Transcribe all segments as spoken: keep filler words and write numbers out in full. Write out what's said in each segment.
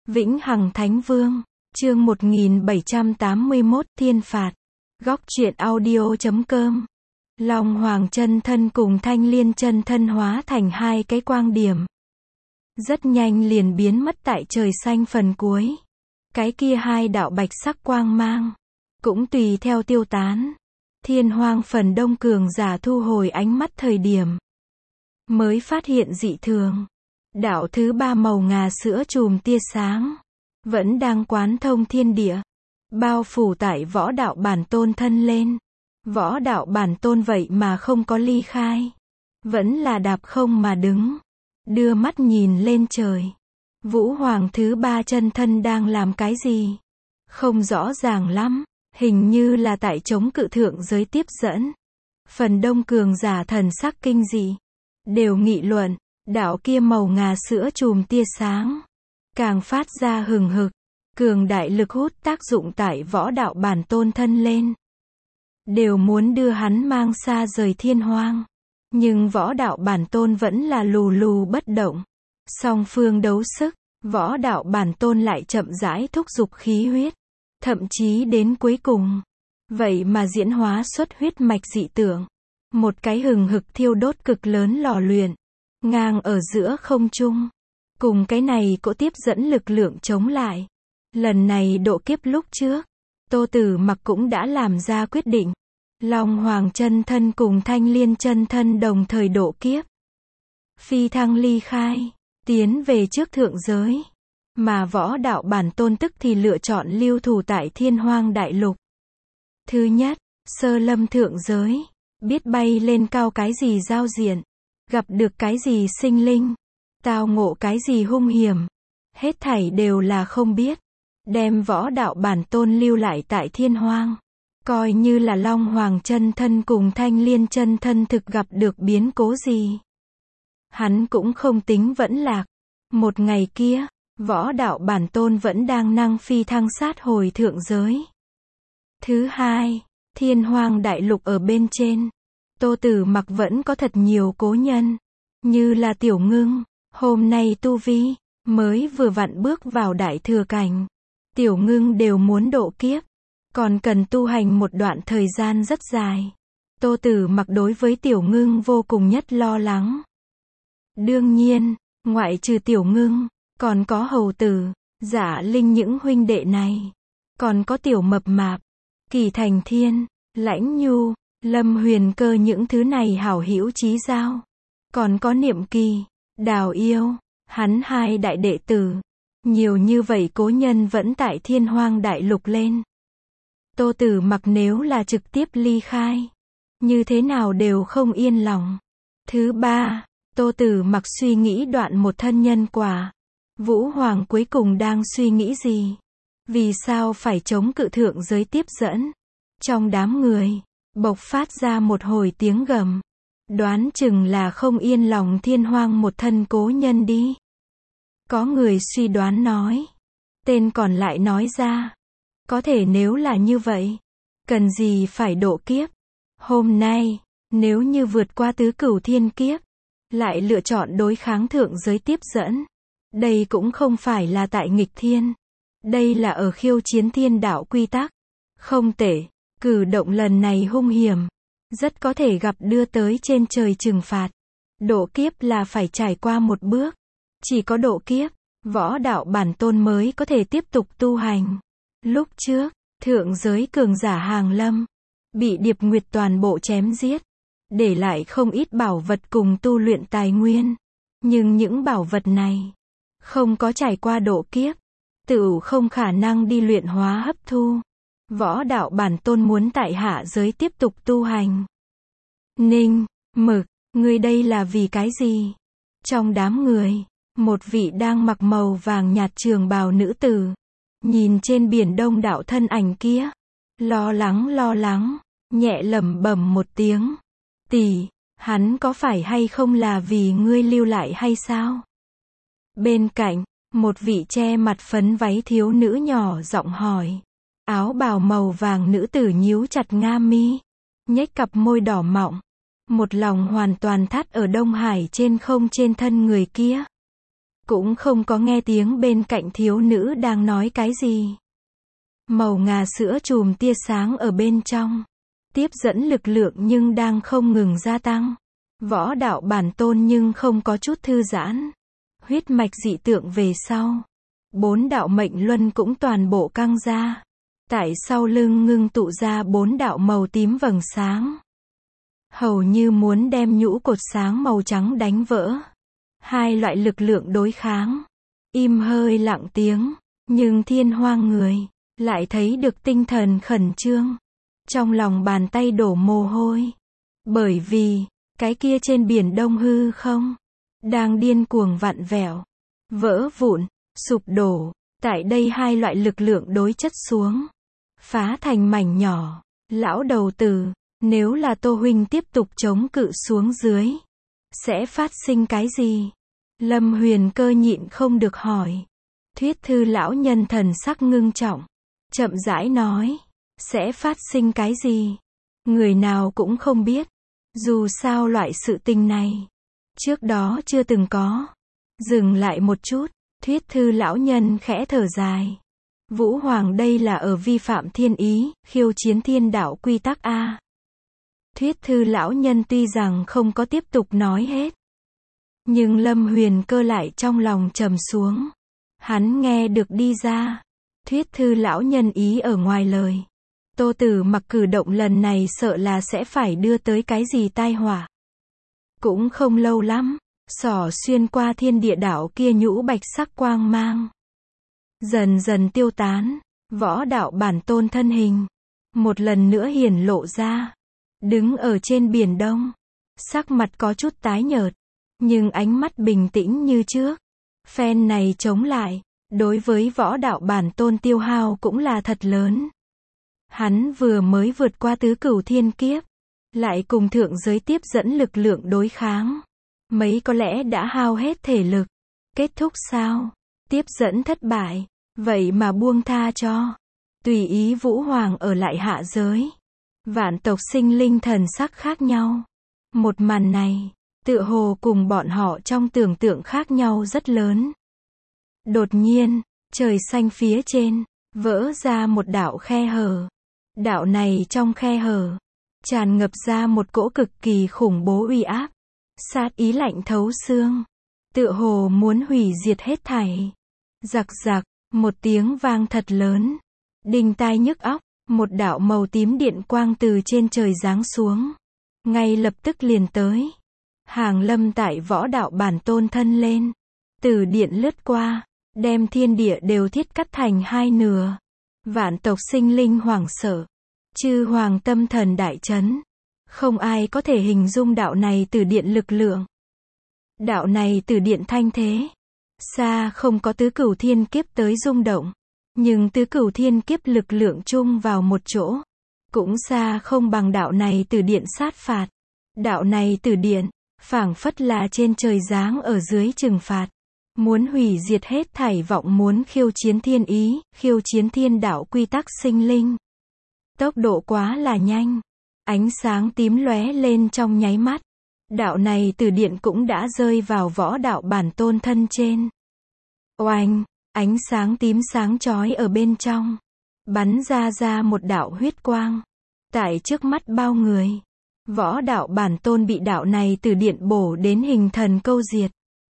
Vĩnh Hằng Thánh Vương, chương một nghìn bảy trăm tám mươi mốt, Thiên Phạt. Góc truyện audio chấm com. Long Hoàng chân thân cùng Thanh Liên chân thân hóa thành hai cái quang điểm. Rất nhanh liền biến mất tại trời xanh phần cuối. Cái kia hai đạo bạch sắc quang mang cũng tùy theo tiêu tán. Thiên Hoang phần đông cường giả thu hồi ánh mắt thời điểm mới phát hiện dị thường. Đạo thứ ba màu ngà sữa chùm tia sáng vẫn đang quán thông thiên địa, bao phủ tại võ đạo bản tôn thân lên. Võ đạo bản tôn vậy mà không có ly khai, vẫn là đạp không mà đứng, đưa mắt nhìn lên trời. Vũ Hoàng thứ ba chân thân đang làm cái gì? Không rõ ràng lắm, hình như là tại chống cự thượng giới tiếp dẫn. Phần đông cường giả thần sắc kinh dị, đều nghị luận, đạo kia màu ngà sữa chùm tia sáng càng phát ra hừng hực, cường đại lực hút tác dụng tại võ đạo bản tôn thân lên, đều muốn đưa hắn mang xa rời thiên hoang. Nhưng võ đạo bản tôn vẫn là lù lù bất động. Song phương đấu sức, võ đạo bản tôn lại chậm rãi thúc giục khí huyết, thậm chí đến cuối cùng, vậy mà diễn hóa xuất huyết mạch dị tượng. Một cái hừng hực thiêu đốt cực lớn lò luyện, ngang ở giữa không trung, cùng cái này cỗ tiếp dẫn lực lượng chống lại. Lần này độ kiếp lúc trước, Tô Tử Mặc cũng đã làm ra quyết định. Long Hoàng chân thân cùng Thanh Liên chân thân đồng thời độ kiếp, phi thăng ly khai, tiến về trước thượng giới. Mà võ đạo bản tôn tức thì lựa chọn lưu thủ tại Thiên Hoang đại lục. Thứ nhất, sơ lâm thượng giới, biết bay lên cao cái gì giao diện, gặp được cái gì sinh linh, tao ngộ cái gì hung hiểm, hết thảy đều là không biết. Đem võ đạo bản tôn lưu lại tại Thiên Hoang, coi như là Long Hoàng chân thân cùng Thanh Liên chân thân thực gặp được biến cố gì, hắn cũng không tính vẫn lạc. Một ngày kia, võ đạo bản tôn vẫn đang năng phi thăng sát hồi thượng giới. Thứ hai, Thiên Hoang đại lục ở bên trên, Tô Tử Mặc vẫn có thật nhiều cố nhân, như là Tiểu Ngưng, hôm nay tu vi mới vừa vặn bước vào đại thừa cảnh. Tiểu Ngưng đều muốn độ kiếp, còn cần tu hành một đoạn thời gian rất dài. Tô Tử Mặc đối với Tiểu Ngưng vô cùng nhất lo lắng. Đương nhiên, ngoại trừ Tiểu Ngưng, còn có Hầu Tử, Giả Linh những huynh đệ này, còn có Tiểu Mập Mạp, Kỳ Thành Thiên, Lãnh Nhu, Lâm Huyền Cơ những thứ này hảo hữu chí giao. Còn có Niệm Kỳ, Đào Yêu, hắn hai đại đệ tử. Nhiều như vậy cố nhân vẫn tại Thiên Hoang đại lục lên. Tô Tử Mặc nếu là trực tiếp ly khai, như thế nào đều không yên lòng. Thứ ba, Tô Tử Mặc suy nghĩ đoạn một thân nhân quả. Vũ Hoàng cuối cùng đang suy nghĩ gì? Vì sao phải chống cự thượng giới tiếp dẫn? Trong đám người, bộc phát ra một hồi tiếng gầm. Đoán chừng là không yên lòng Thiên Hoang một thân cố nhân đi. Có người suy đoán nói. Tên còn lại nói ra. Có thể nếu là như vậy, cần gì phải độ kiếp? Hôm nay, nếu như vượt qua tứ cửu thiên kiếp, lại lựa chọn đối kháng thượng giới tiếp dẫn, đây cũng không phải là tại nghịch thiên. Đây là ở khiêu chiến thiên đạo quy tắc. Không tệ, cử động lần này hung hiểm, rất có thể gặp đưa tới trên trời trừng phạt. Độ kiếp là phải trải qua một bước. Chỉ có độ kiếp, võ đạo bản tôn mới có thể tiếp tục tu hành. Lúc trước, thượng giới cường giả hàng lâm, bị Điệp Nguyệt toàn bộ chém giết, để lại không ít bảo vật cùng tu luyện tài nguyên. Nhưng những bảo vật này, không có trải qua độ kiếp, tự không khả năng đi luyện hóa hấp thu. Võ đạo bản tôn muốn tại hạ giới tiếp tục tu hành. Ninh, Mực, ngươi đây là vì cái gì? Trong đám người, một vị đang mặc màu vàng nhạt trường bào nữ tử, nhìn trên biển đông đảo thân ảnh kia, lo lắng lo lắng, nhẹ lẩm bẩm một tiếng. Tỷ, hắn có phải hay không là vì ngươi lưu lại hay sao? Bên cạnh, một vị che mặt phấn váy thiếu nữ nhỏ giọng hỏi. Áo bào màu vàng nữ tử nhíu chặt nga mi, nhếch cặp môi đỏ mọng, một lòng hoàn toàn thắt ở Đông Hải trên không trên thân người kia. cũng không có nghe tiếng bên cạnh thiếu nữ đang nói cái gì. Màu ngà sữa chùm tia sáng ở bên trong, tiếp dẫn lực lượng nhưng đang không ngừng gia tăng. Võ đạo bản tôn nhưng không có chút thư giãn. Huyết mạch dị tượng về sau, bốn đạo mệnh luân cũng toàn bộ căng ra. Tại sau lưng ngưng tụ ra bốn đạo màu tím vầng sáng, hầu như muốn đem nhũ cột sáng màu trắng đánh vỡ. Hai loại lực lượng đối kháng, im hơi lặng tiếng, nhưng Thiên Hoang người lại thấy được tinh thần khẩn trương, trong lòng bàn tay đổ mồ hôi, bởi vì cái kia trên biển Đông hư không đang điên cuồng vặn vẹo, vỡ vụn, sụp đổ. Tại đây hai loại lực lượng đối chất xuống, phá thành mảnh nhỏ. Lão đầu tử, nếu là Tô huynh tiếp tục chống cự xuống dưới, sẽ phát sinh cái gì? Lâm Huyền Cơ nhịn không được hỏi. Thuyết thư lão nhân thần sắc ngưng trọng, chậm rãi nói, sẽ phát sinh cái gì? Người nào cũng không biết. Dù sao loại sự tình này, trước đó chưa từng có. Dừng lại một chút, thuyết thư lão nhân khẽ thở dài. Vũ Hoàng đây là ở vi phạm thiên ý, khiêu chiến thiên đạo quy tắc A. Thuyết thư lão nhân tuy rằng không có tiếp tục nói hết, nhưng Lâm Huyền Cơ lại trong lòng trầm xuống. Hắn nghe được đi ra, thuyết thư lão nhân ý ở ngoài lời. Tô Tử Mặc cử động lần này sợ là sẽ phải đưa tới cái gì tai họa. Cũng không lâu lắm, xỏ xuyên qua thiên địa đạo kia nhũ bạch sắc quang mang, dần dần tiêu tán. Võ đạo bản tôn thân hình một lần nữa hiển lộ ra, đứng ở trên biển Đông, sắc mặt có chút tái nhợt, nhưng ánh mắt bình tĩnh như trước. Phen này chống lại, đối với võ đạo bản tôn tiêu hao cũng là thật lớn. Hắn vừa mới vượt qua tứ cửu thiên kiếp, lại cùng thượng giới tiếp dẫn lực lượng đối kháng, mấy có lẽ đã hao hết thể lực. Kết thúc sao? Tiếp dẫn thất bại, vậy mà buông tha cho, tùy ý Vũ Hoàng ở lại hạ giới. Vạn tộc sinh linh thần sắc khác nhau. Một màn này, tựa hồ cùng bọn họ trong tưởng tượng khác nhau rất lớn. Đột nhiên, trời xanh phía trên, vỡ ra một đạo khe hở. Đạo này trong khe hở, tràn ngập ra một cỗ cực kỳ khủng bố uy áp. Sát ý lạnh thấu xương, tựa hồ muốn hủy diệt hết thảy. Giặc giặc, một tiếng vang thật lớn, đinh tai nhức óc, một đạo màu tím điện quang từ trên trời giáng xuống, ngay lập tức liền tới. Hàng lâm tại võ đạo bản tôn thân lên, từ điện lướt qua, đem thiên địa đều thiết cắt thành hai nửa. Vạn tộc sinh linh hoảng sợ, chư hoàng tâm thần đại chấn, không ai có thể hình dung đạo này từ điện lực lượng. Đạo này từ điện thanh thế, xa không có tứ cửu thiên kiếp tới rung động, nhưng tứ cửu thiên kiếp lực lượng chung vào một chỗ, cũng xa không bằng đạo này từ điện sát phạt. Đạo này từ điện, phảng phất là trên trời giáng ở dưới trừng phạt, muốn hủy diệt hết thảy vọng muốn khiêu chiến thiên ý, khiêu chiến thiên đạo quy tắc sinh linh. Tốc độ quá là nhanh, ánh sáng tím lóe lên trong nháy mắt. Đạo này từ điện cũng đã rơi vào võ đạo bản tôn thân trên. Oanh, ánh sáng tím sáng chói ở bên trong, bắn ra ra một đạo huyết quang. Tại trước mắt bao người, võ đạo bản tôn bị đạo này từ điện bổ đến hình thần câu diệt.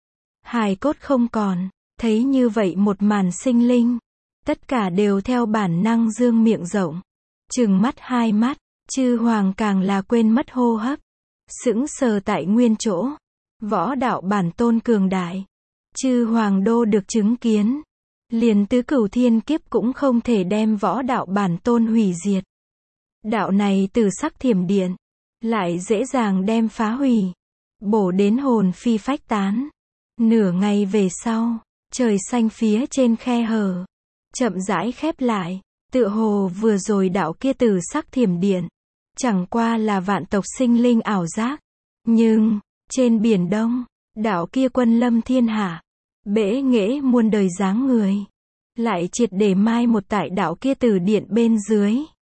Hài cốt không còn, thấy như vậy một màn sinh linh, tất cả đều theo bản năng dương miệng rộng, trừng mắt hai mắt, chư hoàng càng là quên mất hô hấp, sững sờ tại nguyên chỗ. Võ đạo bản tôn cường đại, chư hoàng đô được chứng kiến, liền tứ cửu thiên kiếp cũng không thể đem võ đạo bản tôn hủy diệt. Đạo này từ sắc thiểm điện, lại dễ dàng đem phá hủy, bổ đến hồn phi phách tán. Nửa ngày về sau, trời xanh phía trên khe hở, chậm rãi khép lại, tựa hồ vừa rồi đạo kia từ sắc thiểm điện, chẳng qua là vạn tộc sinh linh ảo giác. Nhưng, trên biển Đông, đạo kia quân lâm thiên hạ, bẽ nghễ muôn đời dáng người, lại triệt để mai một tại đạo kia từ điện bên dưới.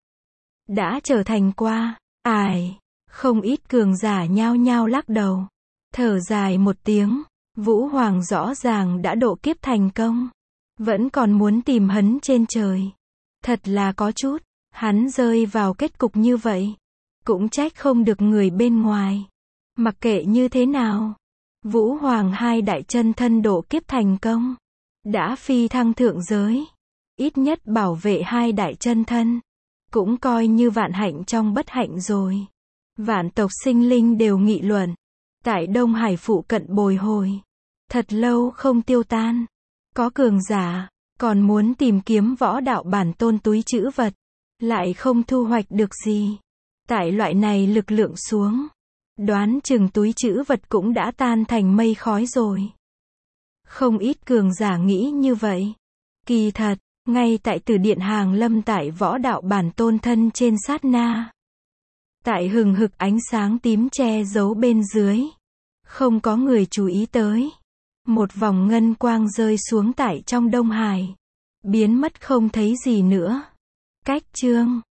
Đã trở thành qua, ải, không ít cường giả nhao nhao lắc đầu, thở dài một tiếng, Vũ Hoàng rõ ràng đã độ kiếp thành công, vẫn còn muốn tìm hấn trên trời. Thật là có chút, hắn rơi vào kết cục như vậy. Cũng trách không được người bên ngoài. Mặc kệ như thế nào, Vũ Hoàng hai đại chân thân độ kiếp thành công, đã phi thăng thượng giới, ít nhất bảo vệ hai đại chân thân, cũng coi như vạn hạnh trong bất hạnh rồi. Vạn tộc sinh linh đều nghị luận, tại Đông Hải phụ cận bồi hồi, thật lâu không tiêu tan. Có cường giả, còn muốn tìm kiếm võ đạo bản tôn túi trữ vật, lại không thu hoạch được gì. Tại loại này lực lượng xuống, đoán chừng túi trữ vật cũng đã tan thành mây khói rồi. Không ít cường giả nghĩ như vậy. Kỳ thật, ngay tại Từ Điện hàng lâm tại võ đạo bản tôn thân trên sát na. Tại hừng hực ánh sáng tím che giấu bên dưới, không có người chú ý tới. Một vòng ngân quang rơi xuống tại trong Đông Hải, biến mất không thấy gì nữa. Cách chương